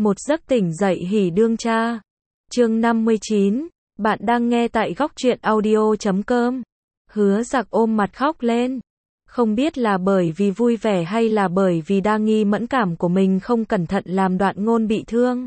Một giấc tỉnh dậy hỉ đương cha. Chương 59, bạn đang nghe tại góc truyện audio.com. Hứa Giặc ôm mặt khóc lên. Không biết là bởi vì vui vẻ hay là bởi vì đa nghi mẫn cảm của mình không cẩn thận làm Đoạn Ngôn bị thương.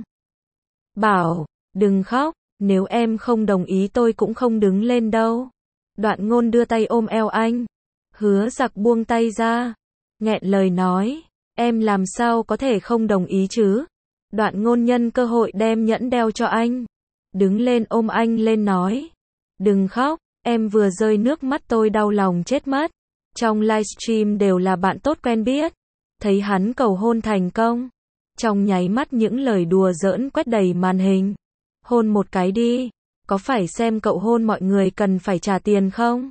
Bảo, đừng khóc, nếu em không đồng ý tôi cũng không đứng lên đâu. Đoạn Ngôn đưa tay ôm eo anh. Hứa Giặc buông tay ra, nghẹn lời nói, em làm sao có thể không đồng ý chứ? Đoạn Ngôn nhân cơ hội đem nhẫn đeo cho anh. Đứng lên ôm anh lên nói. Đừng khóc, em vừa rơi nước mắt tôi đau lòng chết mất. Trong livestream đều là bạn tốt quen biết. Thấy hắn cầu hôn thành công. Trong nháy mắt những lời đùa giỡn quét đầy màn hình. Hôn một cái đi. Có phải xem cậu hôn mọi người cần phải trả tiền không?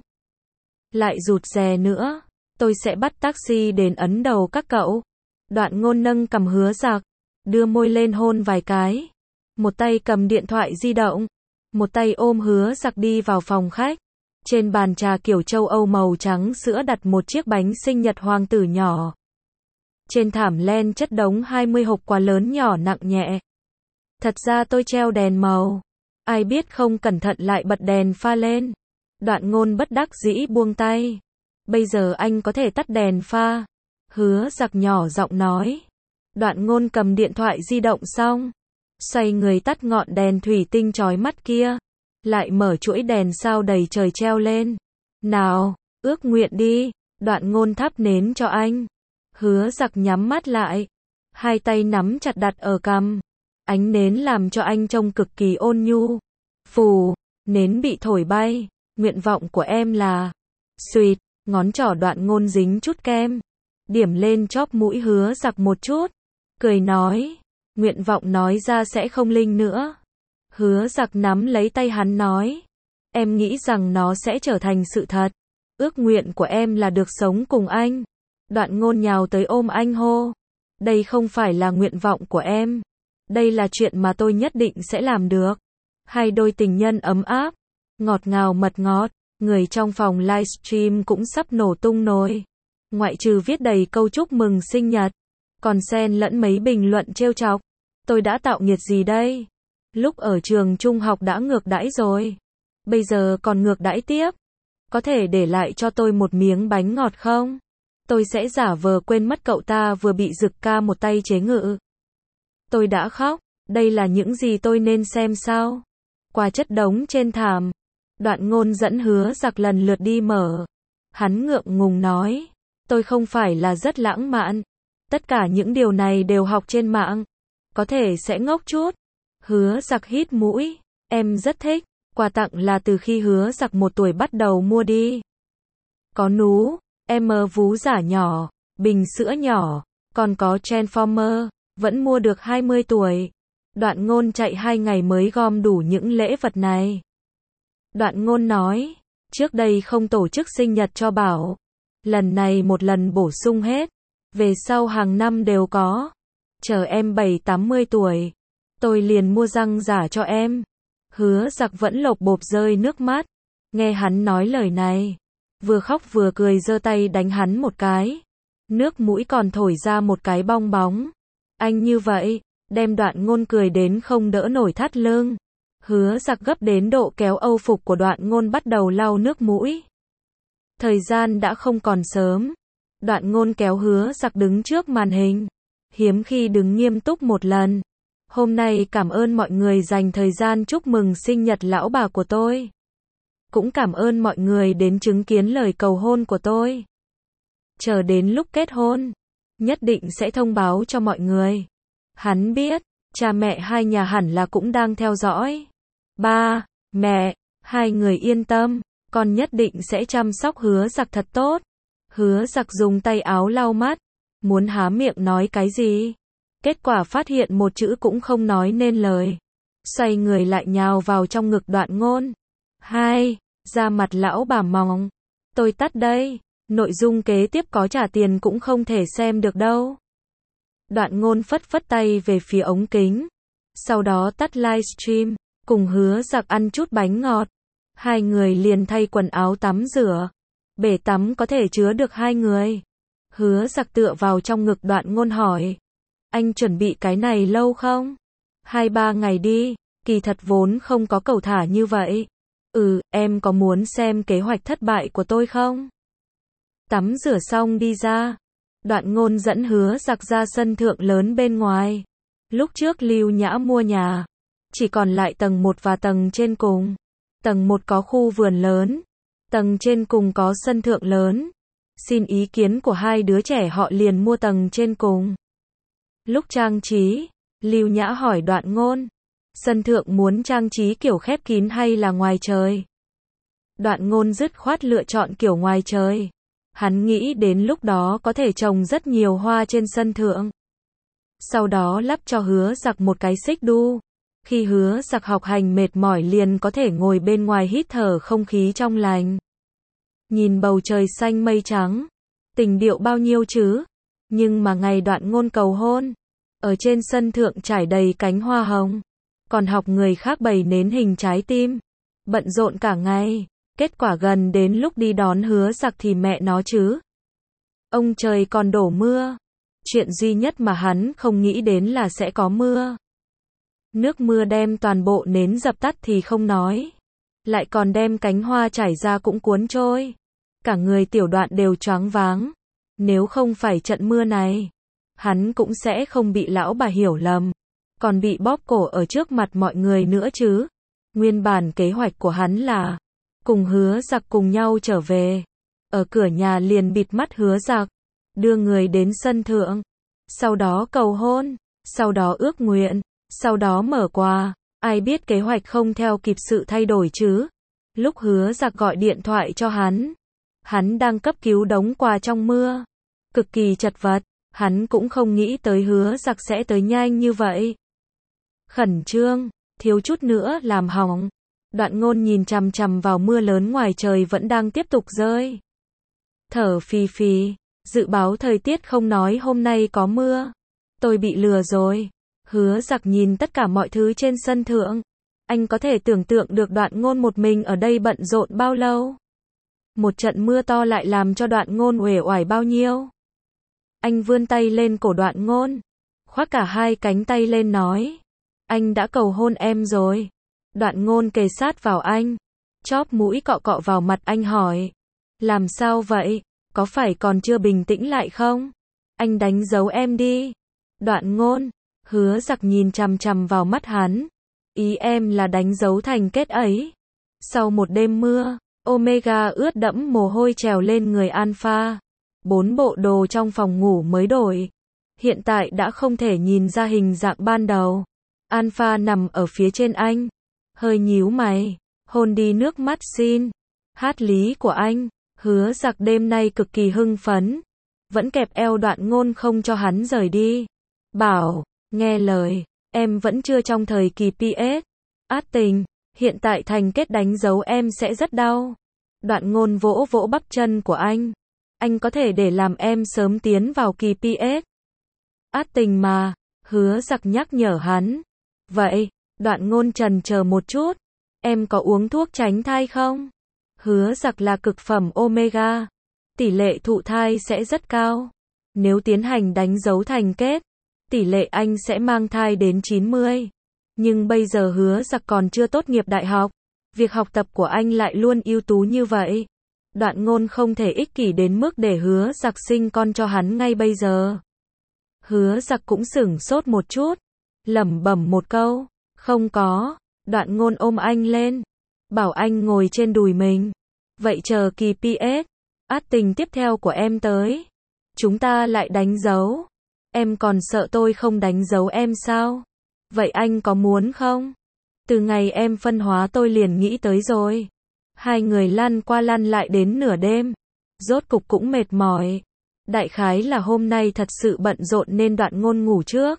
Lại rụt rè nữa. Tôi sẽ bắt taxi đến ấn đầu các cậu. Đoạn Ngôn nâng cằm Hứa Giặc. Đưa môi lên hôn vài cái. Một tay cầm điện thoại di động. Một tay ôm Hứa Giặc đi vào phòng khách. Trên bàn trà kiểu châu Âu màu trắng sữa đặt một chiếc bánh sinh nhật hoàng tử nhỏ. Trên thảm len chất đống 20 hộp quà lớn nhỏ nặng nhẹ. Thật ra tôi treo đèn màu. Ai biết không cẩn thận lại bật đèn pha lên. Đoạn Ngôn bất đắc dĩ buông tay. Bây giờ anh có thể tắt đèn pha. Hứa Giặc nhỏ giọng nói. Đoạn Ngôn cầm điện thoại di động xong. Xoay người tắt ngọn đèn thủy tinh chói mắt kia. Lại mở chuỗi đèn sao đầy trời treo lên. Nào, ước nguyện đi. Đoạn Ngôn thắp nến cho anh. Hứa Giặc nhắm mắt lại. Hai tay nắm chặt đặt ở cằm. Ánh nến làm cho anh trông cực kỳ ôn nhu. Phù, nến bị thổi bay. Nguyện vọng của em là... Xuỵt, ngón trỏ Đoạn Ngôn dính chút kem. Điểm lên chóp mũi Hứa Giặc một chút. Cười nói. Nguyện vọng nói ra sẽ không linh nữa. Hứa Giặc nắm lấy tay hắn nói. Em nghĩ rằng nó sẽ trở thành sự thật. Ước nguyện của em là được sống cùng anh. Đoạn Ngôn nhào tới ôm anh hô. Đây không phải là nguyện vọng của em. Đây là chuyện mà tôi nhất định sẽ làm được. Hai đôi tình nhân ấm áp. Ngọt ngào mật ngọt. Người trong phòng livestream cũng sắp nổ tung nồi. Ngoại trừ viết đầy câu chúc mừng sinh nhật. Còn xen lẫn mấy bình luận trêu chọc. Tôi đã tạo nghiệt gì đây? Lúc ở trường trung học đã ngược đãi rồi. Bây giờ còn ngược đãi tiếp. Có thể để lại cho tôi một miếng bánh ngọt không? Tôi sẽ giả vờ quên mất cậu ta vừa bị Dực ca một tay chế ngự. Tôi đã khóc. Đây là những gì tôi nên xem sao? Quà chất đống trên thảm. Đoạn Ngôn dẫn Hứa Giặc lần lượt đi mở. Hắn ngượng ngùng nói. Tôi không phải là rất lãng mạn. Tất cả những điều này đều học trên mạng. Có thể sẽ ngốc chút. Hứa Giặc hít mũi. Em rất thích. Quà tặng là từ khi Hứa Giặc 1 tuổi bắt đầu mua đi. Có nú, vú giả nhỏ, bình sữa nhỏ, còn có Transformer, vẫn mua được 20 tuổi. Đoạn Ngôn chạy 2 ngày mới gom đủ những lễ vật này. Đoạn Ngôn nói, trước đây không tổ chức sinh nhật cho Bảo. Lần này một lần bổ sung hết. Về sau hàng năm đều có. Chờ em 70-80 tuổi. Tôi liền mua răng giả cho em. Hứa Giặc vẫn lộc bộp rơi nước mắt. Nghe hắn nói lời này. Vừa khóc vừa cười giơ tay đánh hắn một cái. Nước mũi còn thổi ra một cái bong bóng. Anh như vậy, đem Đoạn Ngôn cười đến không đỡ nổi thắt lưng. Hứa Giặc gấp đến độ kéo âu phục của Đoạn Ngôn bắt đầu lau nước mũi. Thời gian đã không còn sớm. Đoạn Ngôn kéo Hứa Giặc đứng trước màn hình. Hiếm khi đứng nghiêm túc một lần. Hôm nay cảm ơn mọi người dành thời gian chúc mừng sinh nhật lão bà của tôi. Cũng cảm ơn mọi người đến chứng kiến lời cầu hôn của tôi. Chờ đến lúc kết hôn, nhất định sẽ thông báo cho mọi người. Hắn biết, cha mẹ hai nhà hẳn là cũng đang theo dõi. Ba, mẹ, hai người yên tâm, con nhất định sẽ chăm sóc Hứa Giặc thật tốt. Hứa Giặc dùng tay áo lau mắt, muốn há miệng nói cái gì. Kết quả phát hiện một chữ cũng không nói nên lời. Xoay người lại nhào vào trong ngực Đoạn Ngôn. Hai, da mặt lão bà mòng. Tôi tắt đây. Nội dung kế tiếp có trả tiền cũng không thể xem được đâu. Đoạn Ngôn phất phất tay về phía ống kính. Sau đó tắt livestream. Cùng Hứa Giặc ăn chút bánh ngọt. Hai người liền thay quần áo tắm rửa. Bể tắm có thể chứa được 2 người. Hứa Giặc tựa vào trong ngực Đoạn Ngôn hỏi. Anh chuẩn bị cái này lâu không? 2-3 ngày đi, kỳ thật vốn không có cầu thả như vậy. Em có muốn xem kế hoạch thất bại của tôi không? Tắm rửa xong đi ra. Đoạn Ngôn dẫn Hứa Giặc ra sân thượng lớn bên ngoài. Lúc trước Lưu Nhã mua nhà, chỉ còn lại tầng 1 và tầng trên cùng. Tầng 1 có khu vườn lớn, tầng trên cùng có sân thượng lớn. Xin ý kiến của hai đứa trẻ họ liền mua tầng trên cùng. Lúc trang trí, Lưu Nhã hỏi Đoạn Ngôn, sân thượng muốn trang trí kiểu khép kín hay là ngoài trời? Đoạn Ngôn dứt khoát lựa chọn kiểu ngoài trời. Hắn nghĩ đến lúc đó có thể trồng rất nhiều hoa trên sân thượng. Sau đó lắp cho Hứa Giặc một cái xích đu. Khi Hứa Giặc học hành mệt mỏi liền có thể ngồi bên ngoài hít thở không khí trong lành. Nhìn bầu trời xanh mây trắng. Tình điệu bao nhiêu chứ? Nhưng mà ngày Đoạn Ngôn cầu hôn, ở trên sân thượng trải đầy cánh hoa hồng. Còn học người khác bày nến hình trái tim. Bận rộn cả ngày. Kết quả gần đến lúc đi đón Hứa Giặc thì mẹ nó chứ. Ông trời còn đổ mưa. Chuyện duy nhất mà hắn không nghĩ đến là sẽ có mưa. Nước mưa đem toàn bộ nến dập tắt thì không nói. Lại còn đem cánh hoa trải ra cũng cuốn trôi. Cả người Tiểu Đoạn đều choáng váng. Nếu không phải trận mưa này, hắn cũng sẽ không bị lão bà hiểu lầm. Còn bị bóp cổ ở trước mặt mọi người nữa chứ. Nguyên bản kế hoạch của hắn là cùng Hứa Giặc cùng nhau trở về. Ở cửa nhà liền bịt mắt Hứa Giặc, đưa người đến sân thượng. Sau đó cầu hôn, sau đó ước nguyện, sau đó mở quà. Ai biết kế hoạch không theo kịp sự thay đổi chứ. Lúc Hứa Giặc gọi điện thoại cho hắn đang cấp cứu đống quà trong mưa. Cực kỳ chật vật, hắn cũng không nghĩ tới Hứa Giặc sẽ tới nhanh như vậy. Khẩn trương, thiếu chút nữa làm hỏng. Đoạn Ngôn nhìn chằm chằm vào mưa lớn ngoài trời vẫn đang tiếp tục rơi. Thở phì phì, dự báo thời tiết không nói hôm nay có mưa. Tôi bị lừa rồi. Hứa Giặc nhìn tất cả mọi thứ trên sân thượng. Anh có thể tưởng tượng được Đoạn Ngôn một mình ở đây bận rộn bao lâu. Một trận mưa to lại làm cho Đoạn Ngôn uể oải bao nhiêu. Anh vươn tay lên cổ Đoạn Ngôn, khoác cả hai cánh tay lên nói, anh đã cầu hôn em rồi. Đoạn Ngôn kề sát vào anh, chóp mũi cọ cọ vào mặt anh hỏi, làm sao vậy, có phải còn chưa bình tĩnh lại không? Anh đánh dấu em đi. Đoạn Ngôn, Hứa Giặc nhìn chằm chằm vào mắt hắn, ý em là đánh dấu thành kết ấy. Sau một đêm mưa, Omega ướt đẫm mồ hôi trèo lên người Alpha. 4 bộ đồ trong phòng ngủ mới đổi. Hiện tại đã không thể nhìn ra hình dạng ban đầu. Alpha nằm ở phía trên anh, hơi nhíu mày, hôn đi nước mắt xin. Hát lý của anh. Hứa Giặc đêm nay cực kỳ hưng phấn, vẫn kẹp eo Đoạn Ngôn không cho hắn rời đi. Bảo, nghe lời, em vẫn chưa trong thời kỳ PS. Át tình, hiện tại thành kết đánh dấu em sẽ rất đau. Đoạn Ngôn vỗ vỗ bắp chân của anh có thể để làm em sớm tiến vào kỳ PS. Át tình mà, Hứa Giặc nhắc nhở hắn. Vậy, Đoạn Ngôn chần chờ một chút, em có uống thuốc tránh thai không? Hứa Giặc là cực phẩm Omega, tỷ lệ thụ thai sẽ rất cao. Nếu tiến hành đánh dấu thành kết, tỷ lệ anh sẽ mang thai đến 90. Nhưng bây giờ Hứa Giặc còn chưa tốt nghiệp đại học, việc học tập của anh lại luôn ưu tú như vậy. Đoạn Ngôn không thể ích kỷ đến mức để Hứa Giặc sinh con cho hắn ngay bây giờ. Hứa Giặc cũng sửng sốt một chút, lẩm bẩm một câu, không có. Đoạn Ngôn ôm anh lên, bảo anh ngồi trên đùi mình. Vậy chờ kỳ PS, át tình tiếp theo của em tới, chúng ta lại đánh dấu. Em còn sợ tôi không đánh dấu em sao? Vậy anh có muốn không? Từ ngày em phân hóa tôi liền nghĩ tới rồi. Hai người lăn qua lăn lại đến nửa đêm, rốt cục cũng mệt mỏi. Đại khái là hôm nay thật sự bận rộn nên Đoạn Ngôn ngủ trước.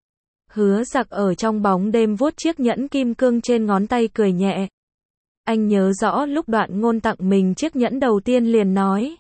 Hứa Giặc ở trong bóng đêm vuốt chiếc nhẫn kim cương trên ngón tay cười nhẹ. Anh nhớ rõ lúc Đoạn Ngôn tặng mình chiếc nhẫn đầu tiên liền nói,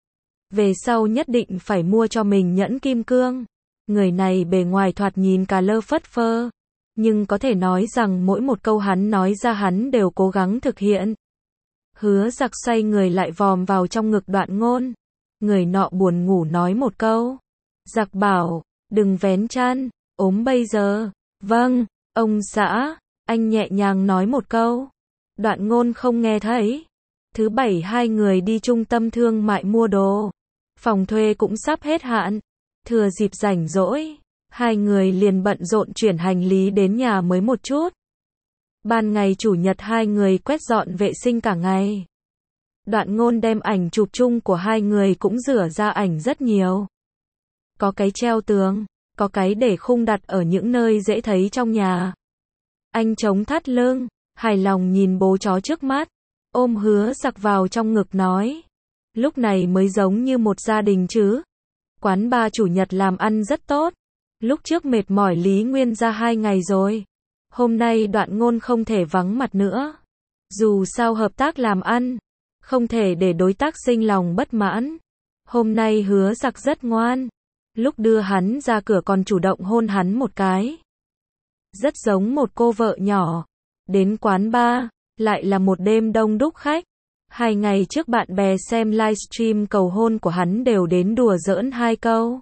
về sau nhất định phải mua cho mình nhẫn kim cương. Người này bề ngoài thoạt nhìn cà lơ phất phơ, nhưng có thể nói rằng mỗi một câu hắn nói ra hắn đều cố gắng thực hiện. Hứa Giặc xoay người lại vòm vào trong ngực Đoạn Ngôn. Người nọ buồn ngủ nói một câu. Giặc bảo, Đừng vén chăn, ốm bây giờ. Vâng, ông xã, anh nhẹ nhàng nói một câu. Đoạn Ngôn không nghe thấy. Thứ bảy hai người đi trung tâm thương mại mua đồ. Phòng thuê cũng sắp hết hạn. Thừa dịp rảnh rỗi, hai người liền bận rộn chuyển hành lý đến nhà mới một chút. Ban ngày chủ nhật hai người quét dọn vệ sinh cả ngày. Đoạn Ngôn đem ảnh chụp chung của hai người cũng rửa ra ảnh rất nhiều. Có cái treo tường, có cái để khung đặt ở những nơi dễ thấy trong nhà. Anh chống thắt lưng, hài lòng nhìn bố chó trước mắt, ôm Hứa Giặc vào trong ngực nói. Lúc này mới giống như một gia đình chứ. Quán bar chủ nhật làm ăn rất tốt. Lúc trước mệt mỏi Lý Nguyên ra 2 ngày rồi. Hôm nay Đoạn Ngôn không thể vắng mặt nữa. Dù sao hợp tác làm ăn, không thể để đối tác sinh lòng bất mãn. Hôm nay Hứa Giặc rất ngoan. Lúc đưa hắn ra cửa còn chủ động hôn hắn một cái. Rất giống một cô vợ nhỏ. Đến quán bar, lại là một đêm đông đúc khách. 2 ngày trước bạn bè xem livestream cầu hôn của hắn đều đến đùa giỡn 2 câu.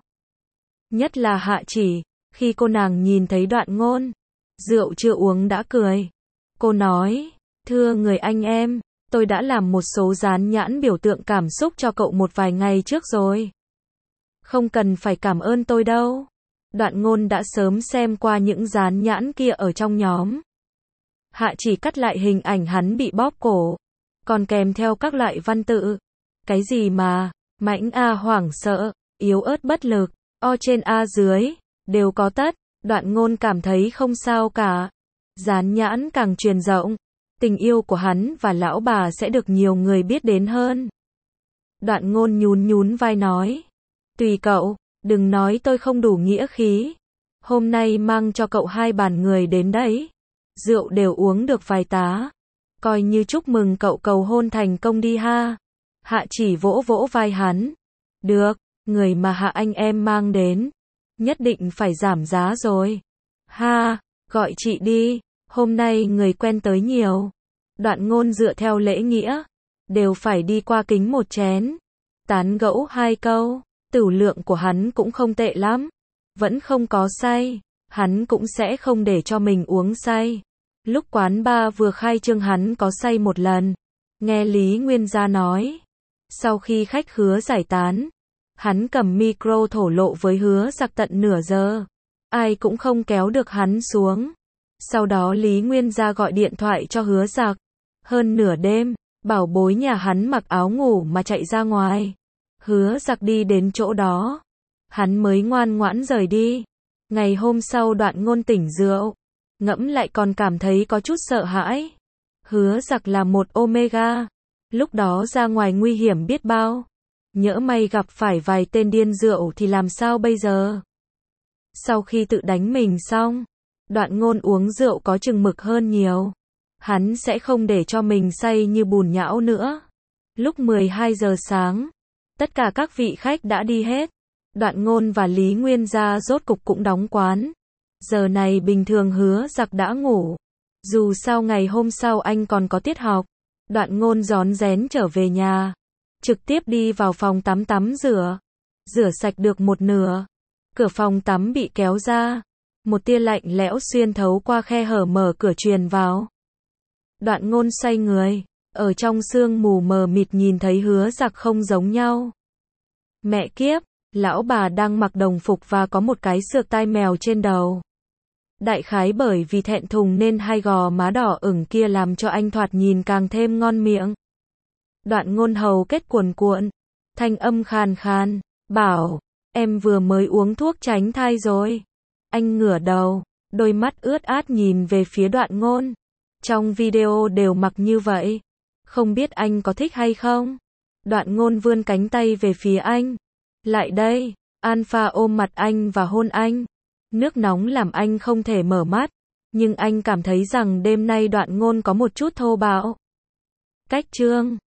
Nhất là Hạ Chỉ, khi cô nàng nhìn thấy Đoạn Ngôn, rượu chưa uống đã cười. Cô nói, thưa người anh em, tôi đã làm một số dán nhãn biểu tượng cảm xúc cho cậu một vài ngày trước rồi. Không cần phải cảm ơn tôi đâu. Đoạn Ngôn đã sớm xem qua những dán nhãn kia ở trong nhóm. Hạ Chỉ cắt lại hình ảnh hắn bị bóp cổ, còn kèm theo các loại văn tự. Cái gì mà, mãnh A hoảng sợ, yếu ớt bất lực, O trên A dưới, đều có tất. Đoạn Ngôn cảm thấy không sao cả. Dán nhãn càng truyền rộng, tình yêu của hắn và lão bà sẽ được nhiều người biết đến hơn. Đoạn Ngôn nhún nhún vai nói. Tùy cậu, đừng nói tôi không đủ nghĩa khí. Hôm nay mang cho cậu 2 bàn người đến đấy. Rượu đều uống được vài tá. Coi như chúc mừng cậu cầu hôn thành công đi ha. Hạ Chỉ vỗ vỗ vai hắn. Được, người mà Hạ anh em mang đến, nhất định phải giảm giá rồi. Ha, gọi chị đi, hôm nay người quen tới nhiều. Đoạn Ngôn dựa theo lễ nghĩa, đều phải đi qua kính một chén. Tán gẫu 2 câu, tửu lượng của hắn cũng không tệ lắm. Vẫn không có say, hắn cũng sẽ không để cho mình uống say. Lúc quán bar vừa khai trương hắn có say một lần. Nghe Lý Nguyên gia nói. Sau khi khách khứa giải tán, hắn cầm micro thổ lộ với Hứa Giặc tận nửa giờ. Ai cũng không kéo được hắn xuống. Sau đó Lý Nguyên gia gọi điện thoại cho Hứa Giặc. Hơn nửa đêm, bảo bối nhà hắn mặc áo ngủ mà chạy ra ngoài. Hứa Giặc đi đến chỗ đó. Hắn mới ngoan ngoãn rời đi. Ngày hôm sau Đoạn Ngôn tỉnh rượu. Ngẫm lại còn cảm thấy có chút sợ hãi. Hứa Giặc là một Omega. Lúc đó ra ngoài nguy hiểm biết bao. Nhỡ may gặp phải vài tên điên rượu thì làm sao bây giờ? Sau khi tự đánh mình xong, Đoạn Ngôn uống rượu có chừng mực hơn nhiều. Hắn sẽ không để cho mình say như bùn nhão nữa. Lúc 12 giờ sáng, tất cả các vị khách đã đi hết. Đoạn Ngôn và Lý Nguyên gia rốt cục cũng đóng quán. Giờ này bình thường Hứa Giặc đã ngủ. Dù sao ngày hôm sau anh còn có tiết học. Đoạn Ngôn rón rén trở về nhà. Trực tiếp đi vào phòng tắm tắm rửa. Rửa sạch được một nửa. Cửa phòng tắm bị kéo ra. Một tia lạnh lẽo xuyên thấu qua khe hở mở cửa truyền vào. Đoạn Ngôn xoay người. Ở trong sương mù mờ mịt nhìn thấy Hứa Giặc không giống nhau. Mẹ kiếp, lão bà đang mặc đồng phục và có một cái sược tai mèo trên đầu. Đại khái bởi vì thẹn thùng nên 2 gò má đỏ ửng kia làm cho anh thoạt nhìn càng thêm ngon miệng. Đoạn Ngôn hầu kết cuồn cuộn, thanh âm khàn khàn, bảo, em vừa mới uống thuốc tránh thai rồi. Anh ngửa đầu, đôi mắt ướt át nhìn về phía Đoạn Ngôn. Trong video đều mặc như vậy. Không biết anh có thích hay không? Đoạn Ngôn vươn cánh tay về phía anh. Lại đây, Alpha ôm mặt anh và hôn anh. Nước nóng làm anh không thể mở mắt. Nhưng anh cảm thấy rằng đêm nay Đoạn Ngôn có một chút thô bạo. Cách chương